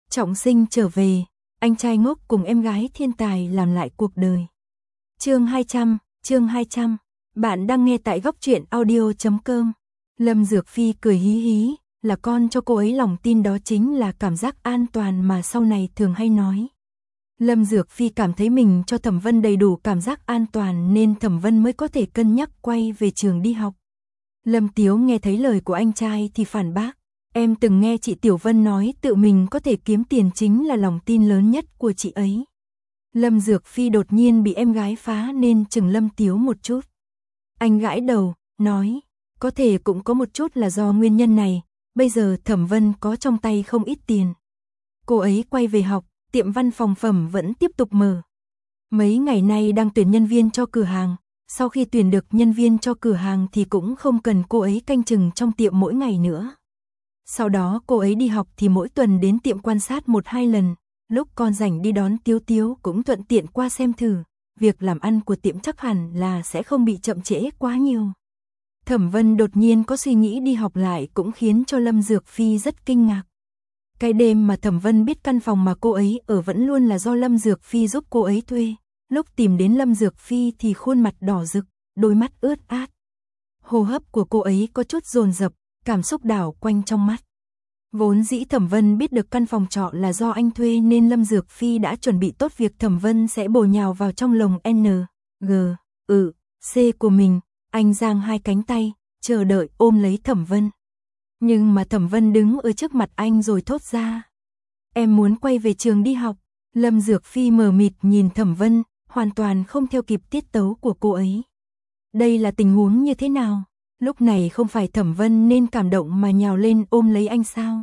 Trọng sinh trở về, anh trai ngốc cùng em gái thiên tài làm lại cuộc đời. Chương 200, bạn đang nghe tại góc truyện audio.com. Lâm Dược Phi cười hí hí, là con cho cô ấy lòng tin, đó chính là cảm giác an toàn mà sau này thường hay nói. Lâm Dược Phi cảm thấy mình cho Thẩm Vân đầy đủ cảm giác an toàn nên Thẩm Vân mới có thể cân nhắc quay về trường đi học. Lâm Tiếu nghe thấy lời của anh trai thì phản bác. Em từng nghe chị Tiểu Vân nói tự mình có thể kiếm tiền chính là lòng tin lớn nhất của chị ấy. Lâm Dược Phi đột nhiên bị em gái phá nên chừng Lâm Tiếu một chút. Anh gãi đầu, nói, có thể cũng có một chút là do nguyên nhân này, bây giờ Thẩm Vân có trong tay không ít tiền. Cô ấy quay về học, tiệm văn phòng phẩm vẫn tiếp tục mở. Mấy ngày nay đang tuyển nhân viên cho cửa hàng, sau khi tuyển được nhân viên cho cửa hàng thì cũng không cần cô ấy canh chừng trong tiệm mỗi ngày nữa. Sau đó cô ấy đi học thì mỗi tuần đến tiệm quan sát 1-2 lần, lúc con rảnh đi đón Tiếu Tiếu cũng thuận tiện qua xem thử, việc làm ăn của tiệm chắc hẳn là sẽ không bị chậm trễ quá nhiều. Thẩm Vân đột nhiên có suy nghĩ đi học lại cũng khiến cho Lâm Dược Phi rất kinh ngạc. Cái đêm mà Thẩm Vân biết căn phòng mà cô ấy ở vẫn luôn là do Lâm Dược Phi giúp cô ấy thuê, lúc tìm đến Lâm Dược Phi thì khuôn mặt đỏ rực, đôi mắt ướt át. Hô hấp của cô ấy có chút dồn dập, cảm xúc đảo quanh trong mắt. Vốn dĩ Thẩm Vân biết được căn phòng trọ là do anh thuê nên Lâm Dược Phi đã chuẩn bị tốt việc Thẩm Vân sẽ bổ nhào vào trong lồng N, G, C của mình. Anh giang hai cánh tay, chờ đợi ôm lấy Thẩm Vân. Nhưng mà Thẩm Vân đứng ở trước mặt anh rồi thốt ra. Em muốn quay về trường đi học. Lâm Dược Phi mờ mịt nhìn Thẩm Vân, hoàn toàn không theo kịp tiết tấu của cô ấy. Đây là tình huống như thế nào? Lúc này không phải Thẩm Vân nên cảm động mà nhào lên ôm lấy anh sao?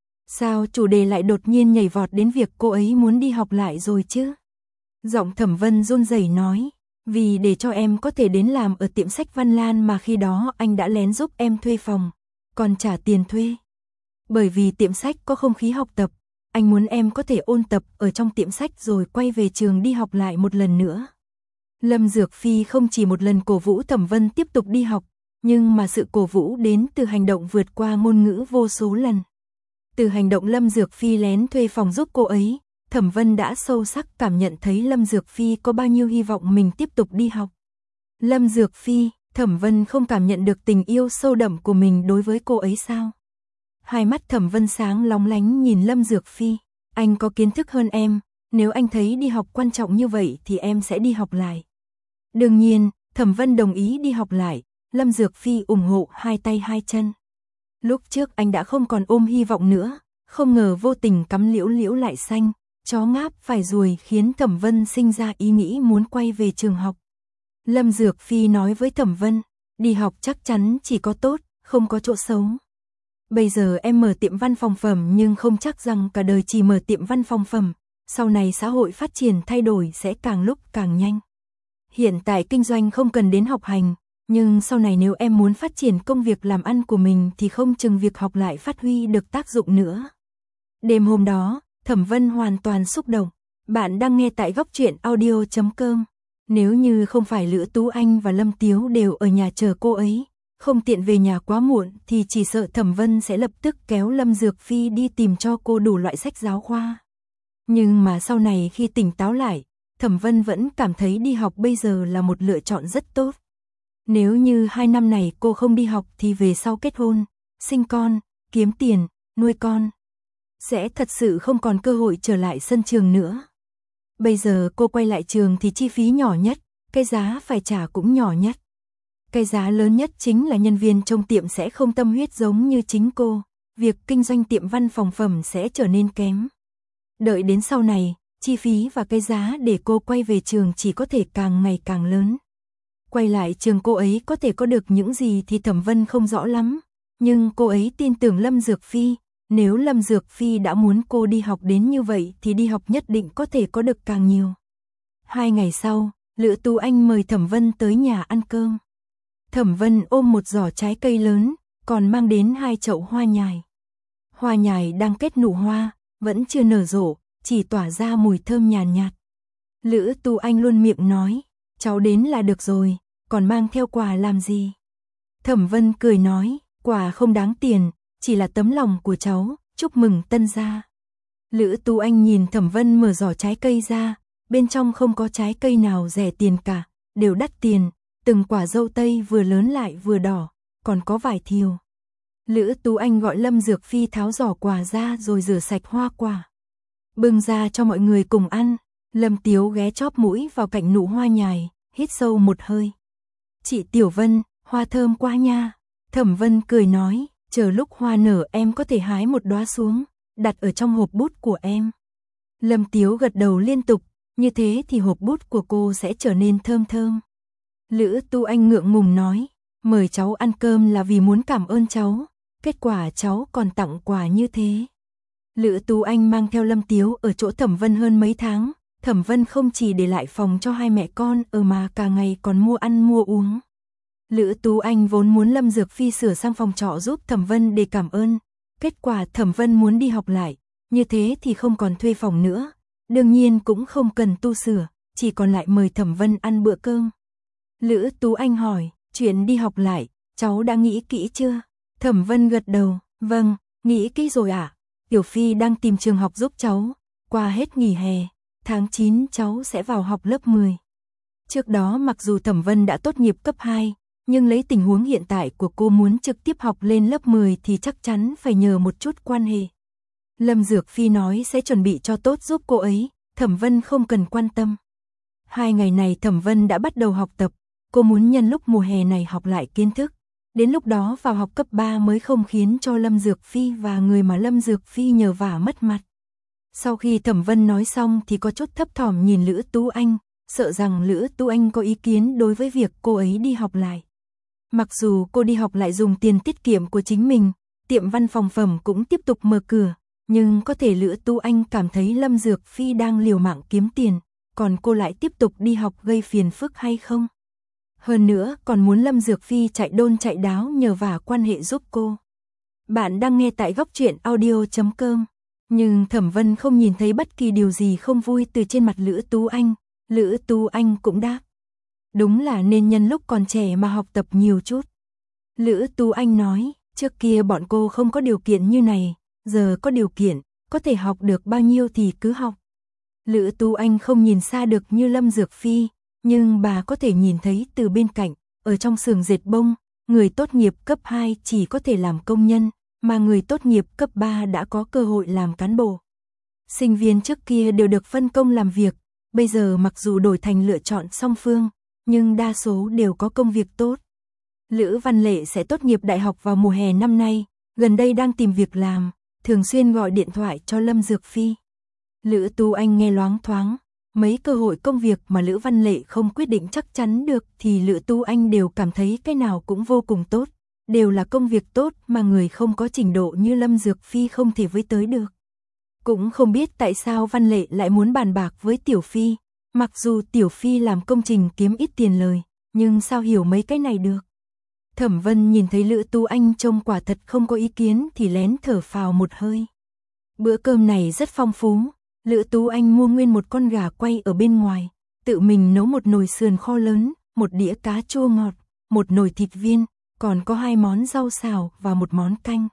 Sao chủ đề lại đột nhiên nhảy vọt đến việc cô ấy muốn đi học lại rồi chứ? Giọng Thẩm Vân run rẩy nói, vì để cho em có thể đến làm ở tiệm sách Văn Lan mà khi đó anh đã lén giúp em thuê phòng, còn trả tiền thuê. Bởi vì tiệm sách có không khí học tập, anh muốn em có thể ôn tập ở trong tiệm sách rồi quay về trường đi học lại một lần nữa. Lâm Dược Phi không chỉ một lần cổ vũ Thẩm Vân tiếp tục đi học, nhưng mà sự cổ vũ đến từ hành động vượt qua ngôn ngữ vô số lần. Từ hành động Lâm Dược Phi lén thuê phòng giúp cô ấy, Thẩm Vân đã sâu sắc cảm nhận thấy Lâm Dược Phi có bao nhiêu hy vọng mình tiếp tục đi học. Lâm Dược Phi, Thẩm Vân không cảm nhận được tình yêu sâu đậm của mình đối với cô ấy sao? Hai mắt Thẩm Vân sáng lóng lánh nhìn Lâm Dược Phi, anh có kiến thức hơn em, nếu anh thấy đi học quan trọng như vậy thì em sẽ đi học lại. Đương nhiên, Thẩm Vân đồng ý đi học lại, Lâm Dược Phi ủng hộ hai tay hai chân. Lúc trước anh đã không còn ôm hy vọng nữa, không ngờ vô tình cắm liễu liễu lại xanh, chó ngáp phải ruồi khiến Thẩm Vân sinh ra ý nghĩ muốn quay về trường học. Lâm Dược Phi nói với Thẩm Vân, đi học chắc chắn chỉ có tốt, không có chỗ xấu. Bây giờ em mở tiệm văn phòng phẩm nhưng không chắc rằng cả đời chỉ mở tiệm văn phòng phẩm, sau này xã hội phát triển thay đổi sẽ càng lúc càng nhanh. Hiện tại kinh doanh không cần đến học hành, nhưng sau này nếu em muốn phát triển công việc làm ăn của mình thì không chừng việc học lại phát huy được tác dụng nữa. Đêm hôm đó, Thẩm Vân hoàn toàn xúc động. Bạn đang nghe tại góc truyện audio.com. Nếu như không phải Lữ Tú Anh và Lâm Tiếu đều ở nhà chờ cô ấy, không tiện về nhà quá muộn thì chỉ sợ Thẩm Vân sẽ lập tức kéo Lâm Dược Phi đi tìm cho cô đủ loại sách giáo khoa. Nhưng mà sau này khi tỉnh táo lại, Thẩm Vân vẫn cảm thấy đi học bây giờ là một lựa chọn rất tốt. Nếu như 2 năm này cô không đi học thì về sau kết hôn, sinh con, kiếm tiền, nuôi con, sẽ thật sự không còn cơ hội trở lại sân trường nữa. Bây giờ cô quay lại trường thì chi phí nhỏ nhất, cái giá phải trả cũng nhỏ nhất. Cái giá lớn nhất chính là nhân viên trong tiệm sẽ không tâm huyết giống như chính cô, việc kinh doanh tiệm văn phòng phẩm sẽ trở nên kém. Đợi đến sau này, chi phí và cái giá để cô quay về trường chỉ có thể càng ngày càng lớn. Quay lại trường cô ấy có thể có được những gì thì Thẩm Vân không rõ lắm, nhưng cô ấy tin tưởng Lâm Dược Phi, nếu Lâm Dược Phi đã muốn cô đi học đến như vậy thì đi học nhất định có thể có được càng nhiều. 2 ngày sau, Lữ Tú Anh mời Thẩm Vân tới nhà ăn cơm. Thẩm Vân ôm một giỏ trái cây lớn, còn mang đến 2 chậu hoa nhài. Hoa nhài đang kết nụ hoa, vẫn chưa nở rộ, chỉ tỏa ra mùi thơm nhàn nhạt. Lữ Tú Anh luôn miệng nói, cháu đến là được rồi, còn mang theo quà làm gì? Thẩm Vân cười nói, quà không đáng tiền, chỉ là tấm lòng của cháu, chúc mừng tân gia. Lữ Tú Anh nhìn Thẩm Vân mở giỏ trái cây ra, bên trong không có trái cây nào rẻ tiền cả, đều đắt tiền, từng quả dâu tây vừa lớn lại vừa đỏ, còn có vải thiều. Lữ Tú Anh gọi Lâm Dược Phi tháo giỏ quà ra rồi rửa sạch hoa quả, bưng ra cho mọi người cùng ăn. Lâm Tiếu ghé chóp mũi vào cạnh nụ hoa nhài, hít sâu một hơi. Chị Tiểu Vân, hoa thơm quá nha. Thẩm Vân cười nói, chờ lúc hoa nở em có thể hái một đóa xuống, đặt ở trong hộp bút của em. Lâm Tiếu gật đầu liên tục, như thế thì hộp bút của cô sẽ trở nên thơm thơm. Lữ Tu Anh ngượng ngùng nói, mời cháu ăn cơm là vì muốn cảm ơn cháu, kết quả cháu còn tặng quà như thế. Lữ Tu Anh mang theo Lâm Tiếu ở chỗ Thẩm Vân hơn mấy tháng, Thẩm Vân không chỉ để lại phòng cho hai mẹ con ở mà cả ngày còn mua ăn mua uống. Lữ Tú Anh vốn muốn Lâm Dược Phi sửa sang phòng trọ giúp Thẩm Vân để cảm ơn, kết quả Thẩm Vân muốn đi học lại, như thế thì không còn thuê phòng nữa, đương nhiên cũng không cần tu sửa, chỉ còn lại mời Thẩm Vân ăn bữa cơm. Lữ Tú Anh hỏi, chuyện đi học lại, cháu đã nghĩ kỹ chưa? Thẩm Vân gật đầu, vâng, nghĩ kỹ rồi ạ. Tiểu Phi đang tìm trường học giúp cháu, qua hết nghỉ hè, tháng 9 cháu sẽ vào học lớp 10. Trước đó mặc dù Thẩm Vân đã tốt nghiệp cấp 2, nhưng lấy tình huống hiện tại của cô muốn trực tiếp học lên lớp 10 thì chắc chắn phải nhờ một chút quan hệ. Lâm Dược Phi nói sẽ chuẩn bị cho tốt giúp cô ấy, Thẩm Vân không cần quan tâm. 2 ngày này Thẩm Vân đã bắt đầu học tập, cô muốn nhân lúc mùa hè này học lại kiến thức, đến lúc đó vào học cấp 3 mới không khiến cho Lâm Dược Phi và người mà Lâm Dược Phi nhờ vả mất mặt. Sau khi Thẩm Vân nói xong thì có chút thấp thỏm nhìn Lữ Tú Anh, sợ rằng Lữ Tú Anh có ý kiến đối với việc cô ấy đi học lại. Mặc dù cô đi học lại dùng tiền tiết kiệm của chính mình, tiệm văn phòng phẩm cũng tiếp tục mở cửa, nhưng có thể Lữ Tú Anh cảm thấy Lâm Dược Phi đang liều mạng kiếm tiền, còn cô lại tiếp tục đi học gây phiền phức hay không? Hơn nữa còn muốn Lâm Dược Phi chạy đôn chạy đáo nhờ vả quan hệ giúp cô. Bạn đang nghe tại góc truyện audio.com. Nhưng Thẩm Vân không nhìn thấy bất kỳ điều gì không vui từ trên mặt Lữ Tú Anh. Lữ Tú Anh cũng đáp, đúng là nên nhân lúc còn trẻ mà học tập nhiều chút. Lữ Tú Anh nói, trước kia bọn cô không có điều kiện như này, giờ có điều kiện, có thể học được bao nhiêu thì cứ học. Lữ Tú Anh không nhìn xa được như Lâm Dược Phi, nhưng bà có thể nhìn thấy từ bên cạnh, ở trong xưởng dệt bông, người tốt nghiệp cấp 2 chỉ có thể làm công nhân, mà người tốt nghiệp cấp 3 đã có cơ hội làm cán bộ. Sinh viên trước kia đều được phân công làm việc, bây giờ mặc dù đổi thành lựa chọn song phương, nhưng đa số đều có công việc tốt. Lữ Văn Lệ sẽ tốt nghiệp đại học vào mùa hè năm nay, gần đây đang tìm việc làm, thường xuyên gọi điện thoại cho Lâm Dược Phi. Lữ Tú Anh nghe loáng thoáng, mấy cơ hội công việc mà Lữ Văn Lệ không quyết định chắc chắn được thì Lữ Tú Anh đều cảm thấy cái nào cũng vô cùng tốt, đều là công việc tốt mà người không có trình độ như Lâm Dược Phi không thể với tới được. Cũng không biết tại sao Văn Lệ lại muốn bàn bạc với Tiểu Phi, mặc dù Tiểu Phi làm công trình kiếm ít tiền lời, nhưng sao hiểu mấy cái này được. Thẩm Vân nhìn thấy Lữ Tú Anh trông quả thật không có ý kiến thì lén thở phào một hơi. Bữa cơm này rất phong phú, Lữ Tú Anh mua nguyên một con gà quay ở bên ngoài, tự mình nấu một nồi sườn kho lớn, một đĩa cá chua ngọt, một nồi thịt viên, còn có 2 món rau xào và một món canh.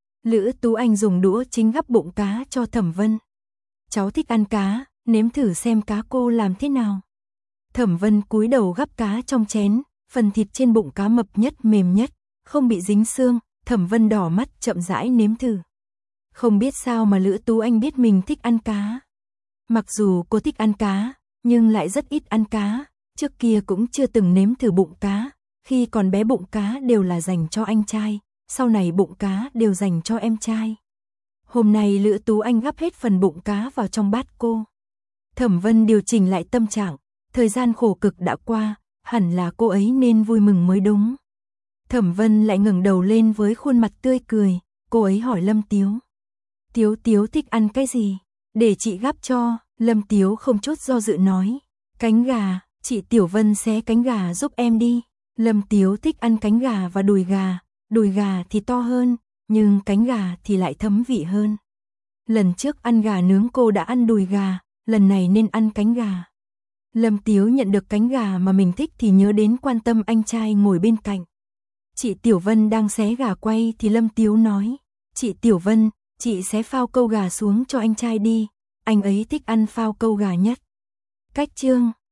Lữ Tú Anh dùng đũa chính gắp bụng cá cho Thẩm Vân. Cháu thích ăn cá, nếm thử xem cá cô làm thế nào. Thẩm Vân cúi đầu gắp cá trong chén, phần thịt trên bụng cá mập nhất mềm nhất, không bị dính xương, Thẩm Vân đỏ mắt chậm rãi nếm thử. Không biết sao mà Lữ Tú Anh biết mình thích ăn cá. Mặc dù cô thích ăn cá, nhưng lại rất ít ăn cá, trước kia cũng chưa từng nếm thử bụng cá, khi còn bé bụng cá đều là dành cho anh trai, sau này bụng cá đều dành cho em trai. Hôm nay Lữ Tú Anh gắp hết phần bụng cá vào trong bát cô. Thẩm Vân điều chỉnh lại tâm trạng, thời gian khổ cực đã qua, hẳn là cô ấy nên vui mừng mới đúng. Thẩm Vân lại ngẩng đầu lên với khuôn mặt tươi cười, cô ấy hỏi Lâm Tiếu. Tiếu Tiếu thích ăn cái gì? Để chị gắp cho. Lâm Tiếu không chút do dự nói. Cánh gà, chị Tiểu Vân xé cánh gà giúp em đi. Lâm Tiếu thích ăn cánh gà và đùi gà thì to hơn, nhưng cánh gà thì lại thấm vị hơn. Lần trước ăn gà nướng cô đã ăn đùi gà, lần này nên ăn cánh gà. Lâm Tiếu nhận được cánh gà mà mình thích thì nhớ đến quan tâm anh trai ngồi bên cạnh. Chị Tiểu Vân đang xé gà quay thì Lâm Tiếu nói. Chị Tiểu Vân, chị sẽ phao câu gà xuống cho anh trai đi, anh ấy thích ăn phao câu gà nhất. Cách chương